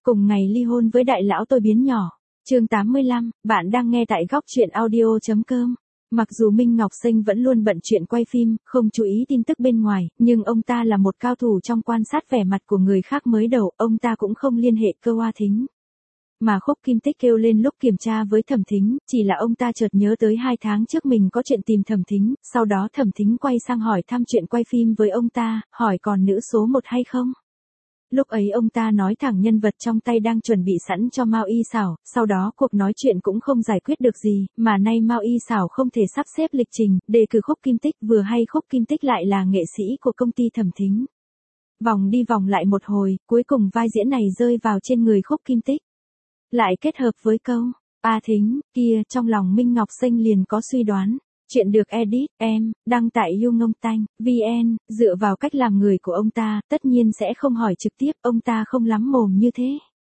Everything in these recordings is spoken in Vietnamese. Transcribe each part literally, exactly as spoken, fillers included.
cùng ngày ly hôn với đại lão tôi biến nhỏ. Chương tám mươi lăm, bạn đang nghe tại góc truyện audio chấm com. Mặc dù Minh Ngọc Sinh vẫn luôn bận chuyện quay phim, không chú ý tin tức bên ngoài, nhưng ông ta là một cao thủ trong quan sát vẻ mặt của người khác mới đầu, ông ta cũng không liên hệ Cơ Hoa Thính. Mà Khúc Kim Tích kêu lên lúc kiểm tra với Thẩm Thính, chỉ là ông ta chợt nhớ tới hai tháng trước mình có chuyện tìm Thẩm Thính, sau đó Thẩm Thính quay sang hỏi thăm chuyện quay phim với ông ta, hỏi còn nữ số một hay không. Lúc ấy ông ta nói thẳng nhân vật trong tay đang chuẩn bị sẵn cho Mao Y Sảo, sau đó cuộc nói chuyện cũng không giải quyết được gì, mà nay Mao Y Sảo không thể sắp xếp lịch trình, đề cử Khúc Kim Tích, vừa hay Khúc Kim Tích lại là nghệ sĩ của công ty Thẩm Thính. Vòng đi vòng lại một hồi, cuối cùng vai diễn này rơi vào trên người Khúc Kim Tích. Lại kết hợp với câu, A Thính, kia, trong lòng Minh Ngọc Sinh liền có suy đoán. Chuyện được edit, em, đăng tại YouNgongTanh, vn, dựa vào cách làm người của ông ta, tất nhiên sẽ không hỏi trực tiếp, ông ta không lắm mồm như thế.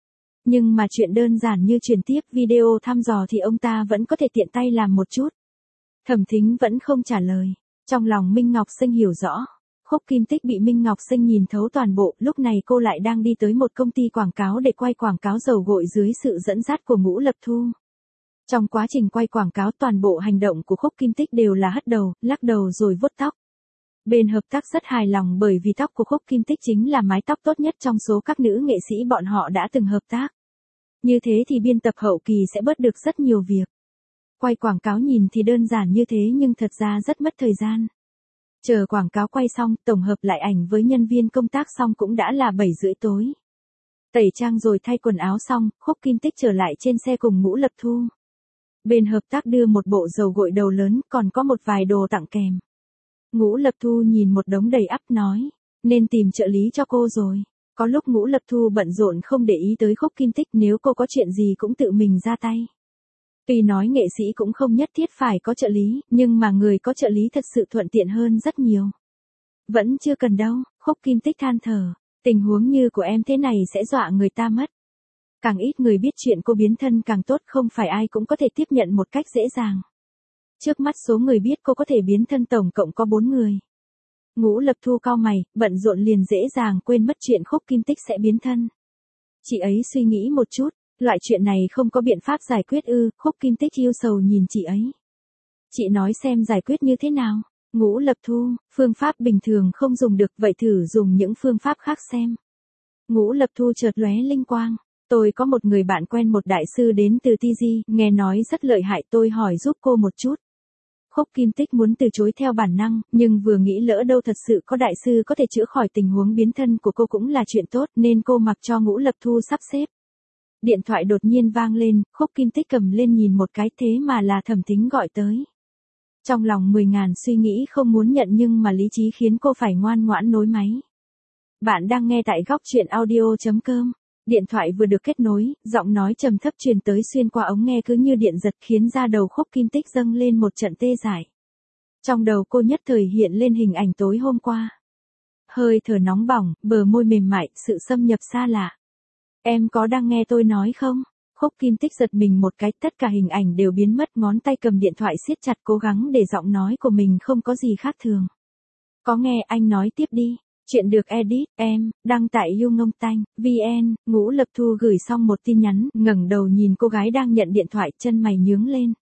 Nhưng mà chuyện đơn giản như chuyển tiếp video thăm dò thì ông ta vẫn có thể tiện tay làm một chút. Thẩm Thính vẫn không trả lời. Trong lòng Minh Ngọc Sinh hiểu rõ. Khúc Kim Tích bị Minh Ngọc Sinh nhìn thấu toàn bộ, lúc này cô lại đang đi tới một công ty quảng cáo để quay quảng cáo dầu gội dưới sự dẫn dắt của Ngũ Lập Thu. Trong quá trình quay quảng cáo toàn bộ hành động của Khúc Kim Tích đều là hất đầu, lắc đầu rồi vuốt tóc. Bên hợp tác rất hài lòng bởi vì tóc của Khúc Kim Tích chính là mái tóc tốt nhất trong số các nữ nghệ sĩ bọn họ đã từng hợp tác. Như thế thì biên tập hậu kỳ sẽ bớt được rất nhiều việc. Quay quảng cáo nhìn thì đơn giản như thế nhưng thật ra rất mất thời gian. Chờ quảng cáo quay xong, tổng hợp lại ảnh với nhân viên công tác xong cũng đã là bảy rưỡi tối. Tẩy trang rồi thay quần áo xong, Khúc Kim Tích trở lại trên xe cùng Ngũ Lập Thu. Bên hợp tác đưa một bộ dầu gội đầu lớn, còn có một vài đồ tặng kèm. Ngũ Lập Thu nhìn một đống đầy ắp nói, nên tìm trợ lý cho cô rồi. Có lúc Ngũ Lập Thu bận rộn không để ý tới Khúc Kim Tích, nếu cô có chuyện gì cũng tự mình ra tay. Tuy nói nghệ sĩ cũng không nhất thiết phải có trợ lý, nhưng mà người có trợ lý thật sự thuận tiện hơn rất nhiều. Vẫn chưa cần đâu, Khúc Kim Tích than thở, tình huống như của em thế này sẽ dọa người ta mất. Càng ít người biết chuyện cô biến thân càng tốt, không phải ai cũng có thể tiếp nhận một cách dễ dàng. Trước mắt số người biết cô có thể biến thân tổng cộng có bốn người. Ngũ Lập Thu cau mày, bận rộn liền dễ dàng quên mất chuyện Khúc Kim Tích sẽ biến thân. Chị ấy suy nghĩ một chút, loại chuyện này không có biện pháp giải quyết ư? Khúc Kim Tích yêu sầu nhìn chị ấy. Chị nói xem giải quyết như thế nào? Ngũ Lập Thu, phương pháp bình thường không dùng được, vậy thử dùng những phương pháp khác xem. Ngũ Lập Thu chợt lóe linh quang. Tôi có một người bạn quen một đại sư đến từ tê giê, nghe nói rất lợi hại, tôi hỏi giúp cô một chút. Khúc Kim Tích muốn từ chối theo bản năng, nhưng vừa nghĩ lỡ đâu thật sự có đại sư có thể chữa khỏi tình huống biến thân của cô cũng là chuyện tốt, nên cô mặc cho Ngũ Lập Thu sắp xếp. Điện thoại đột nhiên vang lên, Khúc Kim Tích cầm lên nhìn một cái, thế mà là Thẩm Thính gọi tới. Trong lòng mười ngàn suy nghĩ không muốn nhận nhưng mà lý trí khiến cô phải ngoan ngoãn nối máy. Bạn đang nghe tại góc truyện audio chấm com. Điện thoại vừa được kết nối, giọng nói trầm thấp truyền tới xuyên qua ống nghe cứ như điện giật khiến da đầu Khúc Kim Tích dâng lên một trận tê dại. Trong đầu cô nhất thời hiện lên hình ảnh tối hôm qua. Hơi thở nóng bỏng, bờ môi mềm mại, sự xâm nhập xa lạ. Em có đang nghe tôi nói không? Khúc Kim Tích giật mình một cái, tất cả hình ảnh đều biến mất, ngón tay cầm điện thoại siết chặt cố gắng để giọng nói của mình không có gì khác thường. Có nghe, anh nói tiếp đi. Chuyện được edit, em, đăng tại YouNgongTanh, vn, Ngũ Lập Thu gửi xong một tin nhắn, ngẩng đầu nhìn cô gái đang nhận điện thoại, chân mày nhướng lên.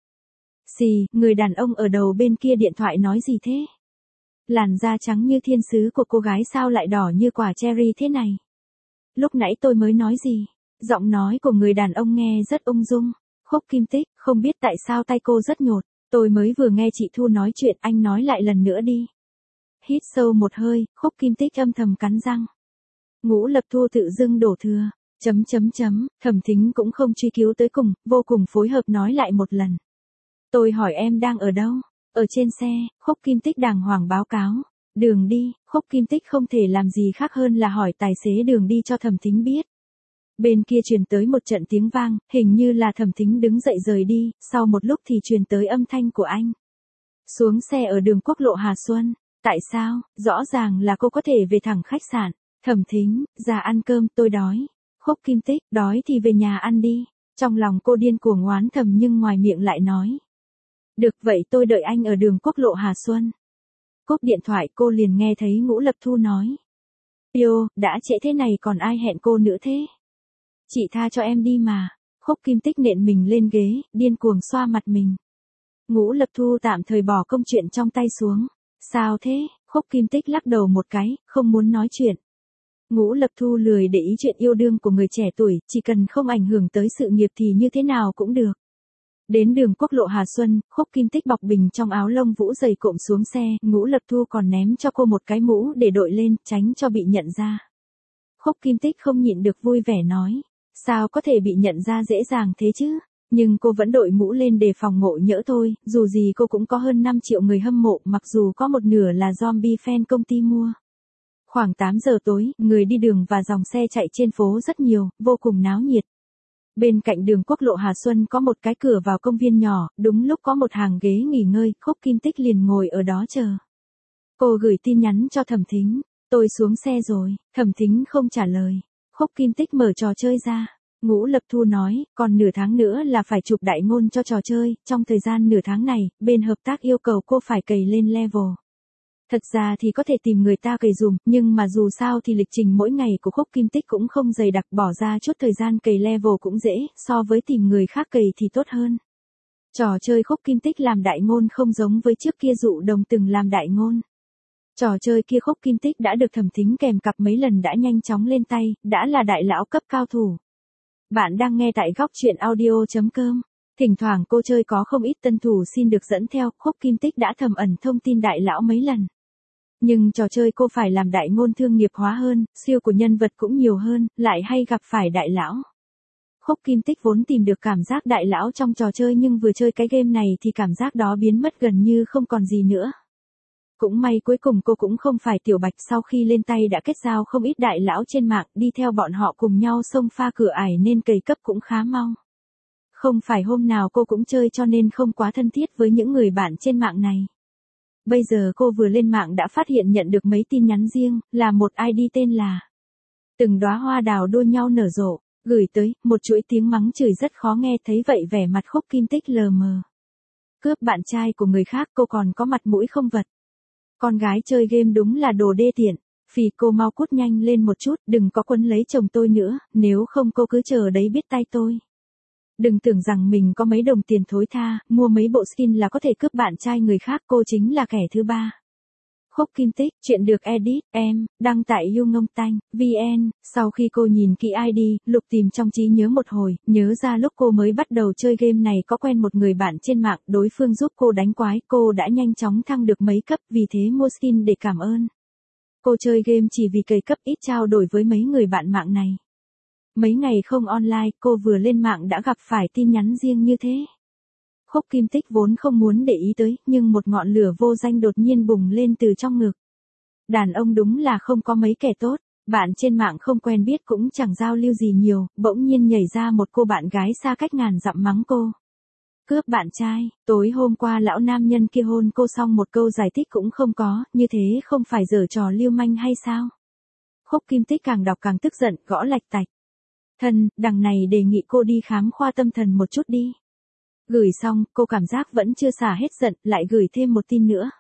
Xì, người đàn ông ở đầu bên kia điện thoại nói gì thế? Làn da trắng như thiên sứ của cô gái sao lại đỏ như quả cherry thế này? Lúc nãy tôi mới nói gì? Giọng nói của người đàn ông nghe rất ung dung. Khúc Kim Tích, không biết tại sao tay cô rất nhột, tôi mới vừa nghe chị Thu nói chuyện, anh nói lại lần nữa đi. Hít sâu một hơi, Khúc Kim Tích âm thầm cắn răng. Ngũ Lập Thu tự dưng đổ thừa, chấm chấm chấm, Thẩm Thính cũng không truy cứu tới cùng, vô cùng phối hợp nói lại một lần. Tôi hỏi em đang ở đâu? Ở trên xe, Khúc Kim Tích đàng hoàng báo cáo. Đường đi, Khúc Kim Tích không thể làm gì khác hơn là hỏi tài xế đường đi cho Thẩm Thính biết. Bên kia truyền tới một trận tiếng vang, hình như là Thẩm Thính đứng dậy rời đi, sau một lúc thì truyền tới âm thanh của anh. Xuống xe ở đường quốc lộ Hà Xuân. Tại sao? Rõ ràng là cô có thể về thẳng khách sạn. Thẩm Thính, ra ăn cơm, tôi đói. Khúc Kim Tích, đói thì về nhà ăn đi. Trong lòng cô điên cuồng oán thầm nhưng ngoài miệng lại nói. Được vậy tôi đợi anh ở đường quốc lộ Hà Xuân. Cúp điện thoại cô liền nghe thấy Ngũ Lập Thu nói. Yêu, đã trễ thế này còn ai hẹn cô nữa thế? Chị tha cho em đi mà. Khúc Kim Tích nện mình lên ghế, điên cuồng xoa mặt mình. Ngũ Lập Thu tạm thời bỏ công chuyện trong tay xuống. Sao thế? Khúc Kim Tích lắc đầu một cái, không muốn nói chuyện. Ngũ Lập Thu lười để ý chuyện yêu đương của người trẻ tuổi, chỉ cần không ảnh hưởng tới sự nghiệp thì như thế nào cũng được. Đến đường quốc lộ Hà Xuân, Khúc Kim Tích bọc bình trong áo lông vũ dày cộm xuống xe, Ngũ Lập Thu còn ném cho cô một cái mũ để đội lên, tránh cho bị nhận ra. Khúc Kim Tích không nhịn được vui vẻ nói, sao có thể bị nhận ra dễ dàng thế chứ? Nhưng cô vẫn đội mũ lên để phòng ngộ nhỡ thôi, dù gì cô cũng có hơn năm triệu người hâm mộ, mặc dù có một nửa là zombie fan công ty mua. Khoảng tám giờ tối, người đi đường và dòng xe chạy trên phố rất nhiều, vô cùng náo nhiệt. Bên cạnh đường quốc lộ Hà Xuân có một cái cửa vào công viên nhỏ, đúng lúc có một hàng ghế nghỉ ngơi, Khúc Kim Tích liền ngồi ở đó chờ. Cô gửi tin nhắn cho Thẩm Thính, tôi xuống xe rồi, Thẩm Thính không trả lời. Khúc Kim Tích mở trò chơi ra. Ngũ Lập Thu nói, còn nửa tháng nữa là phải chụp đại ngôn cho trò chơi, trong thời gian nửa tháng này, bên hợp tác yêu cầu cô phải cày lên level. Thật ra thì có thể tìm người ta cày dùm, nhưng mà dù sao thì lịch trình mỗi ngày của Khúc Kim Tích cũng không dày đặc, bỏ ra chút thời gian cày level cũng dễ, so với tìm người khác cày thì tốt hơn. Trò chơi Khúc Kim Tích làm đại ngôn không giống với trước kia Dụ Đồng từng làm đại ngôn. Trò chơi kia Khúc Kim Tích đã được Thẩm Thính kèm cặp mấy lần đã nhanh chóng lên tay, đã là đại lão cấp cao thủ. Bạn đang nghe tại góc truyện audio chấm com. Thỉnh thoảng cô chơi có không ít tân thủ xin được dẫn theo, Khúc Kim Tích đã thầm ẩn thông tin đại lão mấy lần. Nhưng trò chơi cô phải làm đại ngôn thương nghiệp hóa hơn, siêu của nhân vật cũng nhiều hơn, lại hay gặp phải đại lão. Khúc Kim Tích vốn tìm được cảm giác đại lão trong trò chơi nhưng vừa chơi cái game này thì cảm giác đó biến mất gần như không còn gì nữa. Cũng may cuối cùng cô cũng không phải tiểu bạch, sau khi lên tay đã kết giao không ít đại lão trên mạng, đi theo bọn họ cùng nhau xông pha cửa ải nên cày cấp cũng khá mau. Không phải hôm nào cô cũng chơi cho nên không quá thân thiết với những người bạn trên mạng này. Bây giờ cô vừa lên mạng đã phát hiện nhận được mấy tin nhắn riêng, là một i đê tên là Từng đóa hoa đào đua nhau nở rộ, gửi tới, một chuỗi tiếng mắng chửi rất khó nghe, thấy vậy vẻ mặt Khúc Kim Tích lờ mờ. Cướp bạn trai của người khác cô còn có mặt mũi không vật. Con gái chơi game đúng là đồ đê tiện, phì cô mau cút nhanh lên một chút, đừng có quấn lấy chồng tôi nữa, nếu không cô cứ chờ đấy biết tay tôi. Đừng tưởng rằng mình có mấy đồng tiền thối tha, mua mấy bộ skin là có thể cướp bạn trai người khác, cô chính là kẻ thứ ba. Khúc Kim Tích, chuyện được edit, em, đăng tại YouNgongTanh, vn, sau khi cô nhìn kỹ i đê, lục tìm trong trí nhớ một hồi, nhớ ra lúc cô mới bắt đầu chơi game này có quen một người bạn trên mạng, đối phương giúp cô đánh quái, cô đã nhanh chóng thăng được mấy cấp, vì thế mua skin để cảm ơn. Cô chơi game chỉ vì cày cấp, ít trao đổi với mấy người bạn mạng này. Mấy ngày không online, cô vừa lên mạng đã gặp phải tin nhắn riêng như thế. Khúc Kim Tích vốn không muốn để ý tới, nhưng một ngọn lửa vô danh đột nhiên bùng lên từ trong ngực. Đàn ông đúng là không có mấy kẻ tốt, bạn trên mạng không quen biết cũng chẳng giao lưu gì nhiều, bỗng nhiên nhảy ra một cô bạn gái xa cách ngàn dặm mắng cô. Cướp bạn trai, tối hôm qua lão nam nhân kia hôn cô xong một câu giải thích cũng không có, như thế không phải giở trò lưu manh hay sao? Khúc Kim Tích càng đọc càng tức giận, gõ lạch tạch. Thân, đằng này đề nghị cô đi khám khoa tâm thần một chút đi. Gửi xong, cô cảm giác vẫn chưa xả hết giận, lại gửi thêm một tin nữa.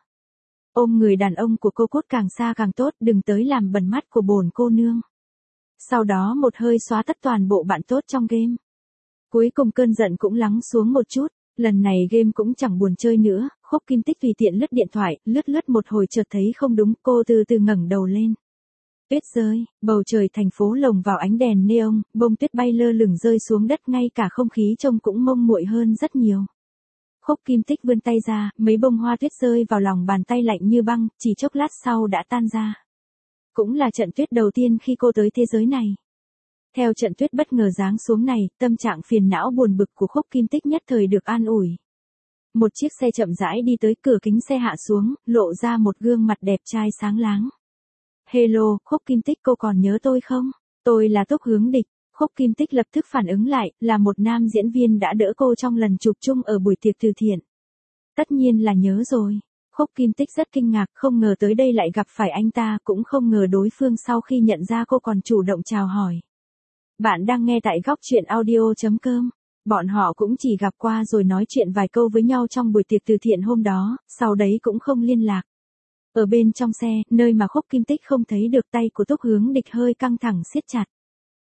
Ôm người đàn ông của cô cút càng xa càng tốt, đừng tới làm bẩn mắt của bổn cô nương. Sau đó một hơi xóa tất toàn bộ bạn tốt trong game. Cuối cùng cơn giận cũng lắng xuống một chút, lần này game cũng chẳng buồn chơi nữa, Khúc Kim Tích tùy tiện lướt điện thoại, lướt lướt một hồi chợt thấy không đúng, cô từ từ ngẩng đầu lên. Tuyết rơi, bầu trời thành phố lồng vào ánh đèn neon, bông tuyết bay lơ lửng rơi xuống đất, ngay cả không khí trông cũng mông muội hơn rất nhiều. Khúc Kim Tích vươn tay ra, mấy bông hoa tuyết rơi vào lòng bàn tay lạnh như băng, chỉ chốc lát sau đã tan ra. Cũng là trận tuyết đầu tiên khi cô tới thế giới này. Theo trận tuyết bất ngờ giáng xuống này, tâm trạng phiền não buồn bực của Khúc Kim Tích nhất thời được an ủi. Một chiếc xe chậm rãi đi tới, cửa kính xe hạ xuống, lộ ra một gương mặt đẹp trai sáng láng. Hello, Khúc Kim Tích, cô còn nhớ tôi không? Tôi là Túc Hướng Địch. Khúc Kim Tích lập tức phản ứng lại, là một nam diễn viên đã đỡ cô trong lần chụp chung ở buổi tiệc từ thiện. Tất nhiên là nhớ rồi. Khúc Kim Tích rất kinh ngạc, không ngờ tới đây lại gặp phải anh ta, cũng không ngờ đối phương sau khi nhận ra cô còn chủ động chào hỏi. Bạn đang nghe tại góc truyện audio chấm com. Bọn họ cũng chỉ gặp qua rồi nói chuyện vài câu với nhau trong buổi tiệc từ thiện hôm đó, sau đấy cũng không liên lạc. Ở bên trong xe, nơi mà Khúc Kim Tích không thấy được, tay của Túc Hướng Địch hơi căng thẳng siết chặt.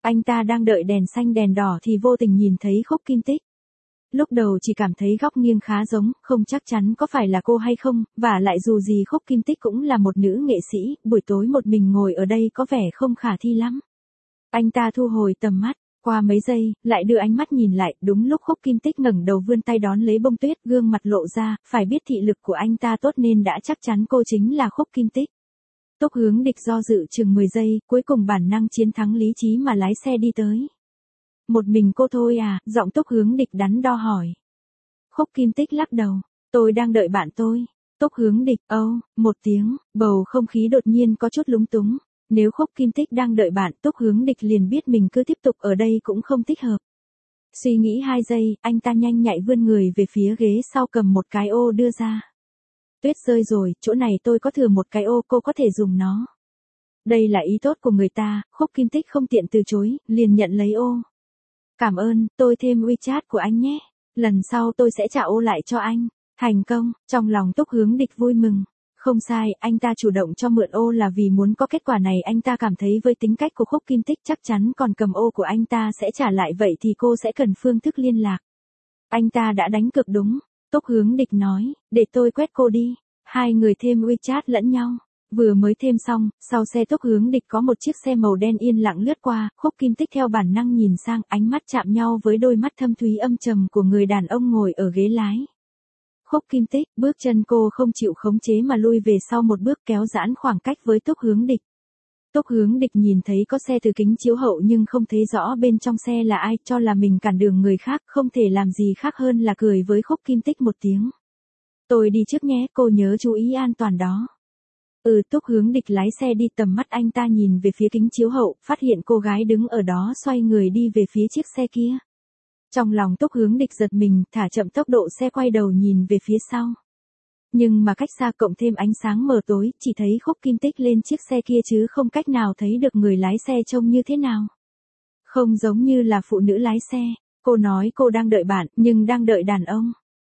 Anh ta đang đợi đèn xanh đèn đỏ thì vô tình nhìn thấy Khúc Kim Tích. Lúc đầu chỉ cảm thấy góc nghiêng khá giống, không chắc chắn có phải là cô hay không, và lại dù gì Khúc Kim Tích cũng là một nữ nghệ sĩ, buổi tối một mình ngồi ở đây có vẻ không khả thi lắm. Anh ta thu hồi tầm mắt, qua mấy giây, lại đưa ánh mắt nhìn lại, đúng lúc Khúc Kim Tích ngẩng đầu vươn tay đón lấy bông tuyết, gương mặt lộ ra, phải biết thị lực của anh ta tốt nên đã chắc chắn cô chính là Khúc Kim Tích. Túc Hướng Địch do dự chừng mười giây, cuối cùng bản năng chiến thắng lý trí mà lái xe đi tới. Một mình cô thôi à, giọng Túc Hướng Địch đắn đo hỏi. Khúc Kim Tích lắc đầu, tôi đang đợi bạn tôi. Túc Hướng Địch, âu, oh, một tiếng, bầu không khí đột nhiên có chút lúng túng. Nếu Khúc Kim Tích đang đợi bạn, Túc Hướng Địch liền biết mình cứ tiếp tục ở đây cũng không thích hợp. Suy nghĩ hai giây, anh ta nhanh nhạy vươn người về phía ghế sau cầm một cái ô đưa ra. Tuyết rơi rồi, chỗ này tôi có thừa một cái ô, cô có thể dùng nó. Đây là ý tốt của người ta, Khúc Kim Tích không tiện từ chối, liền nhận lấy ô. Cảm ơn, tôi thêm WeChat của anh nhé. Lần sau tôi sẽ trả ô lại cho anh. Thành công, trong lòng Túc Hướng Địch vui mừng. Không sai, anh ta chủ động cho mượn ô là vì muốn có kết quả này, anh ta cảm thấy với tính cách của Khúc Kim Tích chắc chắn còn cầm ô của anh ta sẽ trả lại, vậy thì cô sẽ cần phương thức liên lạc. Anh ta đã đánh cược đúng. Túc Hướng Địch nói, để tôi quét cô đi. Hai người thêm WeChat lẫn nhau. Vừa mới thêm xong, sau xe Túc Hướng Địch có một chiếc xe màu đen yên lặng lướt qua, Khúc Kim Tích theo bản năng nhìn sang, ánh mắt chạm nhau với đôi mắt thâm thúy âm trầm của người đàn ông ngồi ở ghế lái. Khúc Kim Tích, bước chân cô không chịu khống chế mà lui về sau một bước, kéo giãn khoảng cách với Túc Hướng Địch. Túc Hướng Địch nhìn thấy có xe từ kính chiếu hậu nhưng không thấy rõ bên trong xe là ai, cho là mình cản đường người khác, không thể làm gì khác hơn là cười với Khúc Kim Tích một tiếng. Tôi đi trước nhé, cô nhớ chú ý an toàn đó. Ừ, Túc Hướng Địch lái xe đi, tầm mắt anh ta nhìn về phía kính chiếu hậu, phát hiện cô gái đứng ở đó xoay người đi về phía chiếc xe kia. Trong lòng Túc Hướng Địch giật mình, thả chậm tốc độ xe, quay đầu nhìn về phía sau. Nhưng mà cách xa cộng thêm ánh sáng mờ tối, chỉ thấy Khúc Kim Tích lên chiếc xe kia chứ không cách nào thấy được người lái xe trông như thế nào. Không giống như là phụ nữ lái xe. Cô nói cô đang đợi bạn, nhưng đang đợi đàn ông.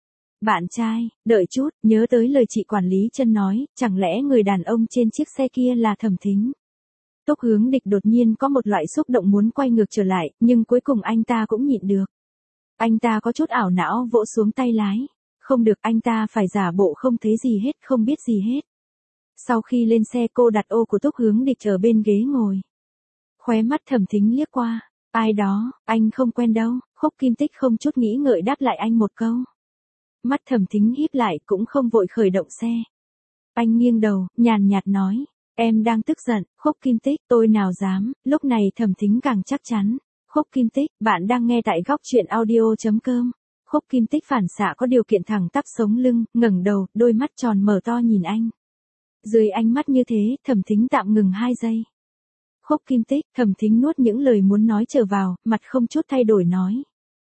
Bạn trai, đợi chút, nhớ tới lời chị quản lý Chân nói, chẳng lẽ người đàn ông trên chiếc xe kia là Thẩm Thính. Túc Hướng Địch đột nhiên có một loại xúc động muốn quay ngược trở lại, nhưng cuối cùng anh ta cũng nhịn được. Anh ta có chút ảo não vỗ xuống tay lái. Không được, anh ta phải giả bộ không thấy gì hết, không biết gì hết. Sau khi lên xe, cô đặt ô của Túc Hướng Địch ở bên ghế ngồi. Khóe mắt Thẩm Thính liếc qua. Ai đó, anh không quen đâu. Khúc Kim Tích không chút nghĩ ngợi đáp lại anh một câu. Mắt Thẩm Thính híp lại, cũng không vội khởi động xe. Anh nghiêng đầu, nhàn nhạt nói, em đang tức giận. Khúc Kim Tích, tôi nào dám. Lúc này Thẩm Thính càng chắc chắn. Khúc Kim Tích, bạn đang nghe tại góc truyện audio chấm com. Khúc Kim Tích phản xạ có điều kiện thẳng tắp sống lưng, ngẩng đầu, đôi mắt tròn mở to nhìn anh. Dưới ánh mắt như thế, Thẩm Thính tạm ngừng hai giây. Khúc Kim Tích, Thẩm Thính nuốt những lời muốn nói trở vào, mặt không chút thay đổi nói.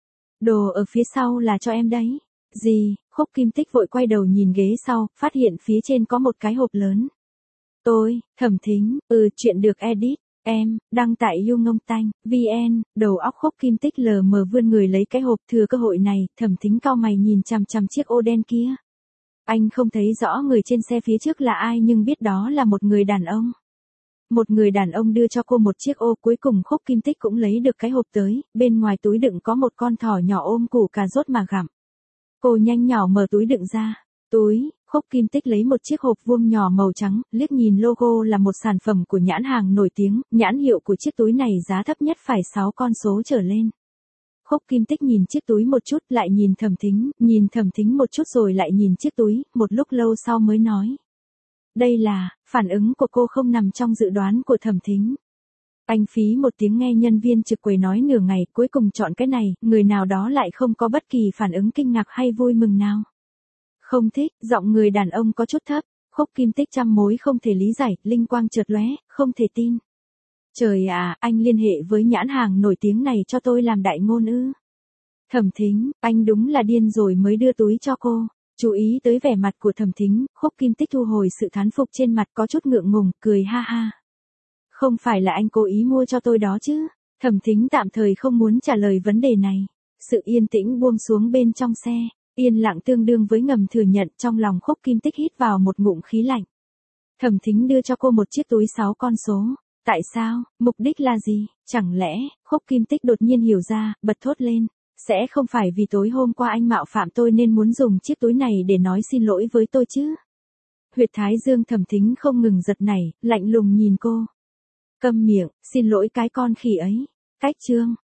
Đồ ở phía sau là cho em đấy. Gì? Khúc Kim Tích vội quay đầu nhìn ghế sau, phát hiện phía trên có một cái hộp lớn. Tôi, Thẩm Thính, ừ, chuyện được edit. Em, đăng tại YouNgongTanh, vn, đầu óc Khúc Kim Tích lờ mờ vươn người lấy cái hộp, thừa cơ hội này, Thẩm Thính cau mày nhìn chằm chằm chiếc ô đen kia. Anh không thấy rõ người trên xe phía trước là ai nhưng biết đó là một người đàn ông. Một người đàn ông đưa cho cô một chiếc ô, cuối cùng Khúc Kim Tích cũng lấy được cái hộp tới, bên ngoài túi đựng có một con thỏ nhỏ ôm củ cà rốt mà gặm. Cô nhanh nhỏ mở túi đựng ra. Túi, Khúc Kim Tích lấy một chiếc hộp vuông nhỏ màu trắng, liếc nhìn logo là một sản phẩm của nhãn hàng nổi tiếng, nhãn hiệu của chiếc túi này giá thấp nhất phải sáu con số trở lên. Khúc Kim Tích nhìn chiếc túi một chút, lại nhìn Thẩm Thính, nhìn Thẩm Thính một chút rồi lại nhìn chiếc túi, một lúc lâu sau mới nói. Đây là, phản ứng của cô không nằm trong dự đoán của Thẩm Thính. Anh phí một tiếng nghe nhân viên trực quầy nói nửa ngày, cuối cùng chọn cái này, người nào đó lại không có bất kỳ phản ứng kinh ngạc hay vui mừng nào. Không thích, giọng người đàn ông có chút thấp. Khúc Kim Tích trăm mối không thể lý giải, linh quang chợt lóe, không thể tin. Trời à, anh liên hệ với nhãn hàng nổi tiếng này cho tôi làm đại ngôn ư? Thẩm Thính, anh đúng là điên rồi mới đưa túi cho cô. Chú ý tới vẻ mặt của Thẩm Thính, Khúc Kim Tích thu hồi sự thán phục trên mặt, có chút ngượng ngùng, cười ha ha. Không phải là anh cố ý mua cho tôi đó chứ? Thẩm Thính tạm thời không muốn trả lời vấn đề này. Sự yên tĩnh buông xuống bên trong xe. Yên lặng tương đương với ngầm thừa nhận, trong lòng Khúc Kim Tích hít vào một ngụm khí lạnh. Thẩm Thính đưa cho cô một chiếc túi sáu con số. Tại sao, mục đích là gì? Chẳng lẽ, Khúc Kim Tích đột nhiên hiểu ra, bật thốt lên. Sẽ không phải vì tối hôm qua anh mạo phạm tôi nên muốn dùng chiếc túi này để nói xin lỗi với tôi chứ? Huyệt thái dương Thẩm Thính không ngừng giật nảy, lạnh lùng nhìn cô. Câm miệng, xin lỗi cái con khỉ ấy. Cách chương.